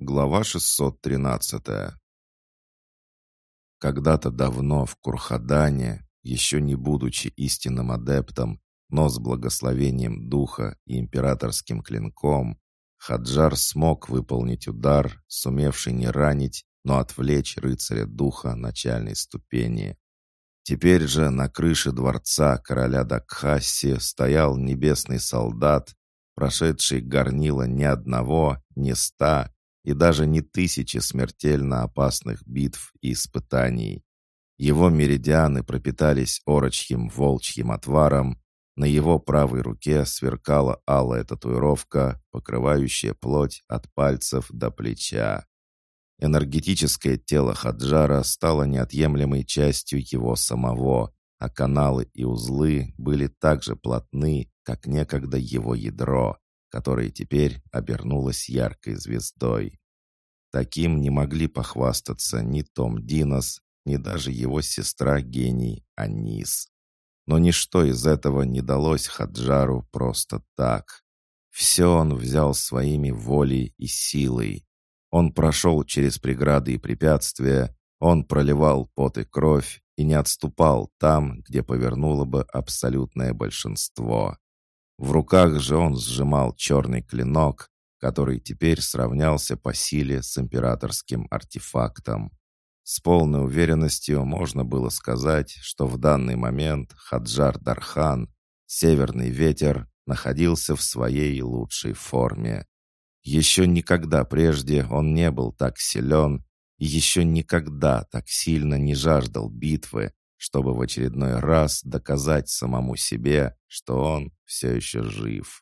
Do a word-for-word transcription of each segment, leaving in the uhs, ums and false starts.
Глава шестьсот тринадцатая. Когда-то давно в Курхадане, еще не будучи истинным адептом, но с благословением духа и императорским клинком, Хаджар смог выполнить удар, сумевший не ранить, но отвлечь рыцаря духа начальной ступени. Теперь же на крыше дворца короля Дакхасси стоял небесный солдат, прошедший горнило ни одного, ни ста, и даже не тысячи смертельно опасных битв и испытаний. Его меридианы пропитались орочьим волчьим отваром, на его правой руке сверкала алая татуировка, покрывающая плоть от пальцев до плеча. Энергетическое тело Хаджара стало неотъемлемой частью его самого, а каналы и узлы были так же плотны, как некогда его ядро, которое теперь обернулось яркой звездой. Таким не могли похвастаться ни Том Динос, ни даже его сестра-гений Анис. Но ничто из этого не далось Хаджару просто так. Все он взял своими волей и силой. Он прошел через преграды и препятствия, он проливал пот и кровь и не отступал там, где повернуло бы абсолютное большинство. В руках же он сжимал черный клинок, который теперь сравнялся по силе с императорским артефактом. С полной уверенностью можно было сказать, что в данный момент Хаджар Дархан, Северный Ветер, находился в своей лучшей форме. Еще никогда прежде он не был так силен и еще никогда так сильно не жаждал битвы, чтобы в очередной раз доказать самому себе, что он все еще жив.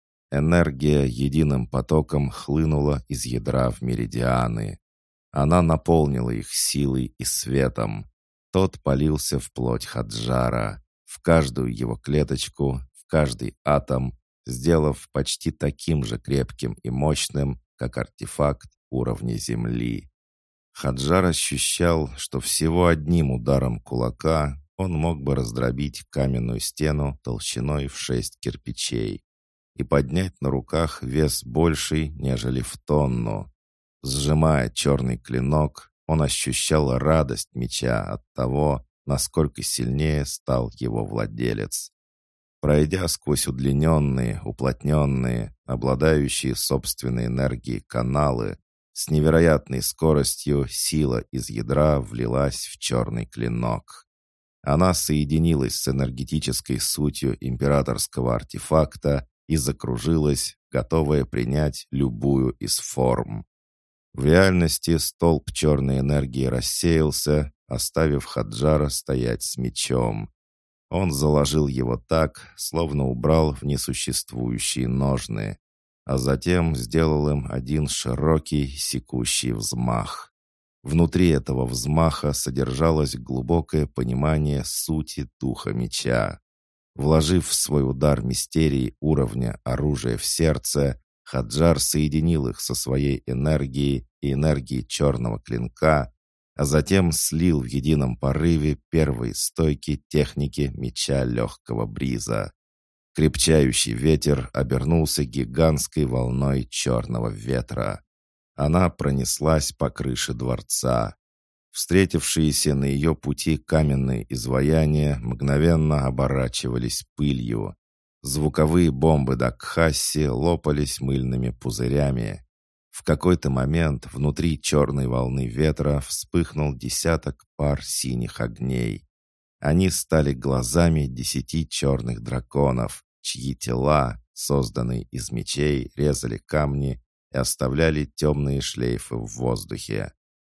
Энергия единым потоком хлынула из ядра в меридианы. Она наполнила их силой и светом. Тот полился в плоть Хаджара, в каждую его клеточку, в каждый атом, сделав почти таким же крепким и мощным, как артефакт уровня Земли. Хаджар ощущал, что всего одним ударом кулака он мог бы раздробить каменную стену толщиной в шесть кирпичей и поднять на руках вес больший, нежели в тонну. Сжимая черный клинок, он ощущал радость меча от того, насколько сильнее стал его владелец. Пройдя сквозь удлиненные, уплотненные, обладающие собственной энергией каналы, с невероятной скоростью сила из ядра влилась в черный клинок. Она соединилась с энергетической сутью императорского артефакта и закружилась, готовая принять любую из форм. В реальности столб черной энергии рассеялся, оставив Хаджара стоять с мечом. Он заложил его так, словно убрал в несуществующие ножны, а затем сделал им один широкий секущий взмах. Внутри этого взмаха содержалось глубокое понимание сути духа меча. Вложив в свой удар мистерии уровня оружия в сердце, Хаджар соединил их со своей энергией и энергией черного клинка, а затем слил в едином порыве первые стойки техники меча легкого бриза. Крепчающий ветер обернулся гигантской волной черного ветра. Она пронеслась по крыше дворца. Встретившиеся на ее пути каменные изваяния мгновенно оборачивались пылью. Звуковые бомбы Дакхасси лопались мыльными пузырями. В какой-то момент внутри черной волны ветра вспыхнул десяток пар синих огней. Они стали глазами десяти черных драконов, чьи тела, созданные из мечей, резали камни и оставляли темные шлейфы в воздухе.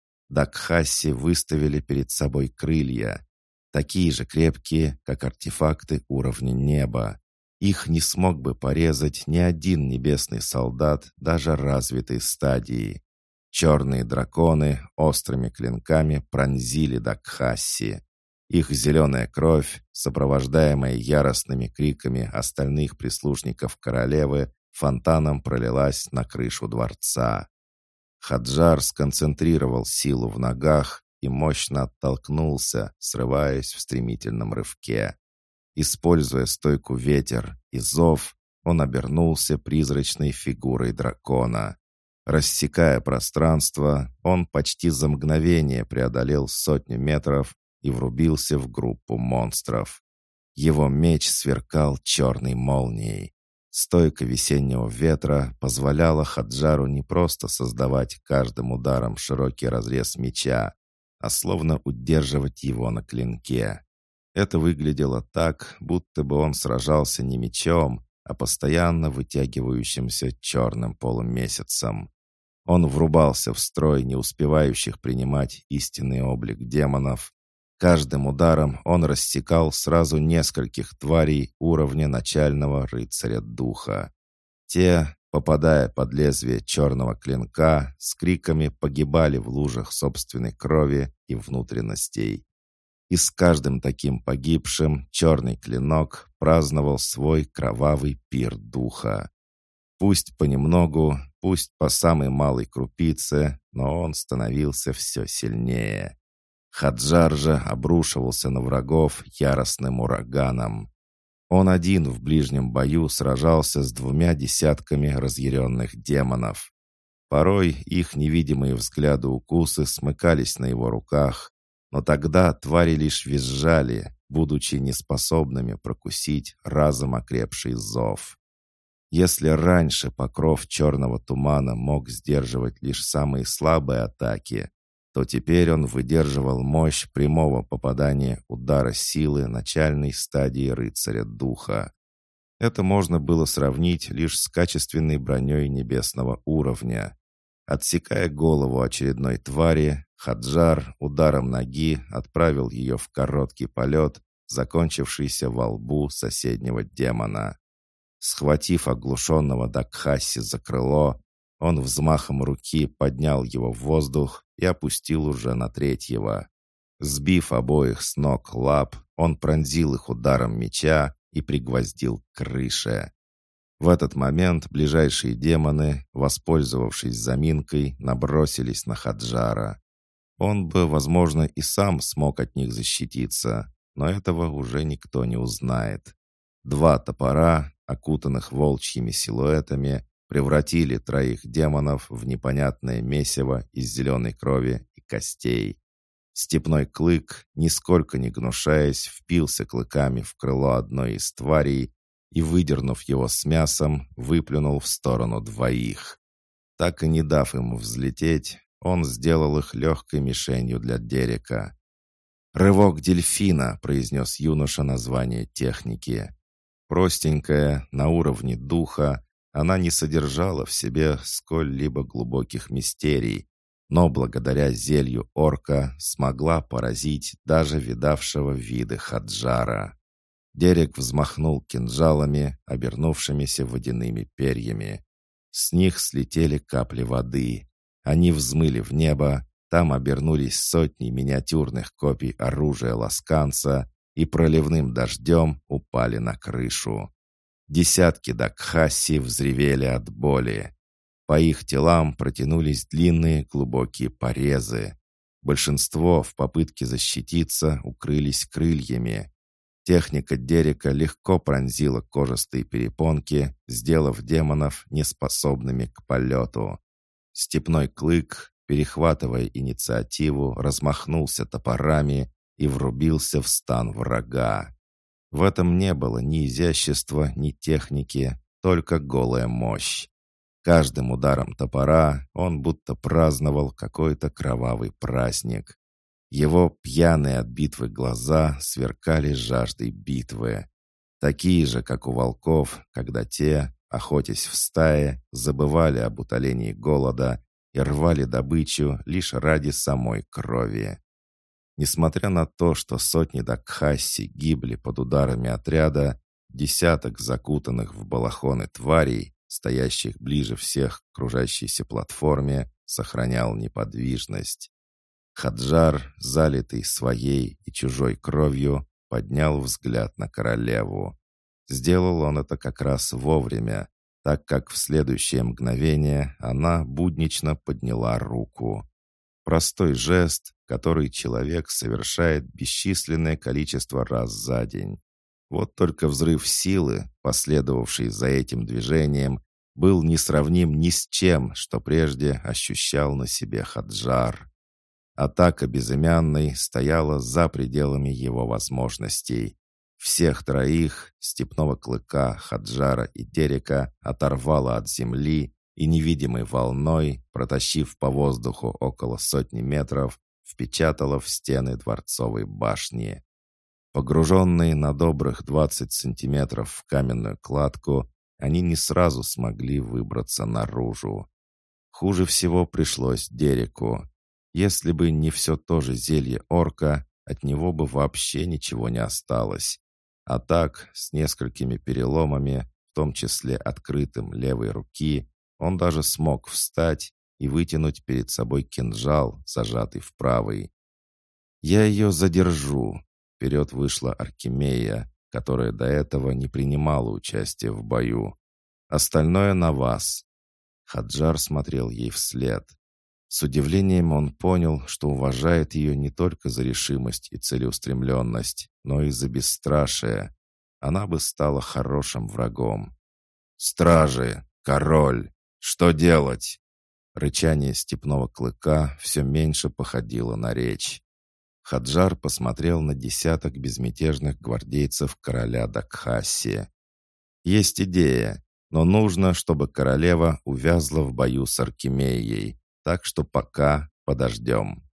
Дакхасси выставили перед собой крылья, такие же крепкие, как артефакты уровня неба. Их не смог бы порезать ни один небесный солдат даже развитой стадии. Черные драконы острыми клинками пронзили Дакхасси. Их зеленая кровь, сопровождаемая яростными криками остальных прислужников королевы, фонтаном пролилась на крышу дворца. Хаджар сконцентрировал силу в ногах и мощно оттолкнулся, срываясь в стремительном рывке. Используя стойку ветер и зов, он обернулся призрачной фигурой дракона. Рассекая пространство, он почти за мгновение преодолел сотню метров и врубился в группу монстров. Его меч сверкал черной молнией. Стойка весеннего ветра позволяла Хаджару не просто создавать каждым ударом широкий разрез меча, а словно удерживать его на клинке. Это выглядело так, будто бы он сражался не мечом, а постоянно вытягивающимся черным полумесяцем. Он врубался в строй не успевающих принимать истинный облик демонов. Каждым ударом он рассекал сразу нескольких тварей уровня начального рыцаря духа. Те, попадая под лезвие черного клинка, с криками погибали в лужах собственной крови и внутренностей. И с каждым таким погибшим черный клинок праздновал свой кровавый пир духа. Пусть понемногу, пусть по самой малой крупице, но он становился все сильнее. Хаджар же обрушивался на врагов яростным ураганом. Он один в ближнем бою сражался с двумя десятками разъяренных демонов. Порой их невидимые взгляды укусы смыкались на его руках, но тогда твари лишь визжали, будучи неспособными прокусить разом окрепший зов. Если раньше покров черного тумана мог сдерживать лишь самые слабые атаки, то теперь он выдерживал мощь прямого попадания удара силы начальной стадии рыцаря духа. Это можно было сравнить лишь с качественной броней небесного уровня. Отсекая голову очередной твари, Хаджар ударом ноги отправил ее в короткий полет, закончившийся во лбу соседнего демона. Схватив оглушенного Дакхаси за крыло, он взмахом руки поднял его в воздух и опустил уже на третьего. Сбив обоих с ног лап, он пронзил их ударом меча и пригвоздил к крыше. В этот момент ближайшие демоны, воспользовавшись заминкой, набросились на Хаджара. Он бы, возможно, и сам смог от них защититься, но этого уже никто не узнает. Два топора, окутанных волчьими силуэтами, превратили троих демонов в непонятное месиво из зеленой крови и костей. Степной клык, нисколько не гнушаясь, впился клыками в крыло одной из тварей и, выдернув его с мясом, выплюнул в сторону двоих. Так и не дав ему взлететь, он сделал их легкой мишенью для Дерека. «Рывок дельфина», — произнес юноша название техники. Простенькая, на уровне духа, она не содержала в себе сколь-либо глубоких мистерий, но благодаря зелью орка смогла поразить даже видавшего виды Хаджара. Дерек взмахнул кинжалами, обернувшимися водяными перьями. С них слетели капли воды. Они взмыли в небо, там обернулись сотни миниатюрных копий оружия ласканца и проливным дождем упали на крышу. Десятки дакхаси взревели от боли. По их телам протянулись длинные глубокие порезы. Большинство в попытке защититься укрылись крыльями. Техника Дерека легко пронзила кожистые перепонки, сделав демонов неспособными к полету. Степной клык, перехватывая инициативу, размахнулся топорами и врубился в стан врага. В этом не было ни изящества, ни техники, только голая мощь. Каждым ударом топора он будто праздновал какой-то кровавый праздник. Его пьяные от битвы глаза сверкали жаждой битвы. Такие же, как у волков, когда те, охотясь в стае, забывали об утолении голода и рвали добычу лишь ради самой крови. Несмотря на то, что сотни дакхаси гибли под ударами отряда, десяток закутанных в балахоны тварей, стоящих ближе всех к кружащейся платформе, сохранял неподвижность. Хаджар, залитый своей и чужой кровью, поднял взгляд на королеву. Сделал он это как раз вовремя, так как в следующее мгновение она буднично подняла руку. Простой жест, который человек совершает бесчисленное количество раз за день. Вот только взрыв силы, последовавший за этим движением, был несравним ни с чем, что прежде ощущал на себе Хаджар. Атака безымянной стояла за пределами его возможностей. Всех троих, Степного Клыка, Хаджара и Дерека, оторвало от земли и невидимой волной, протащив по воздуху около сотни метров, впечатало в стены дворцовой башни. Погруженные на добрых двадцать сантиметров в каменную кладку, они не сразу смогли выбраться наружу. Хуже всего пришлось Дереку. Если бы не все то же зелье орка, от него бы вообще ничего не осталось. А так, с несколькими переломами, в том числе открытым левой руки, он даже смог встать и вытянуть перед собой кинжал, зажатый в правой. «Я ее задержу», — вперед вышла Аркемия, которая до этого не принимала участия в бою. «Остальное на вас». Хаджар смотрел ей вслед. С удивлением он понял, что уважает ее не только за решимость и целеустремленность, но и за бесстрашие. Она бы стала хорошим врагом. «Стражи! Король! Что делать?» Рычание Степного Клыка все меньше походило на речь. Хаджар посмотрел на десяток безмятежных гвардейцев короля Дакхаси. «Есть идея, но нужно, чтобы королева увязла в бою с Аркемией, так что пока подождем».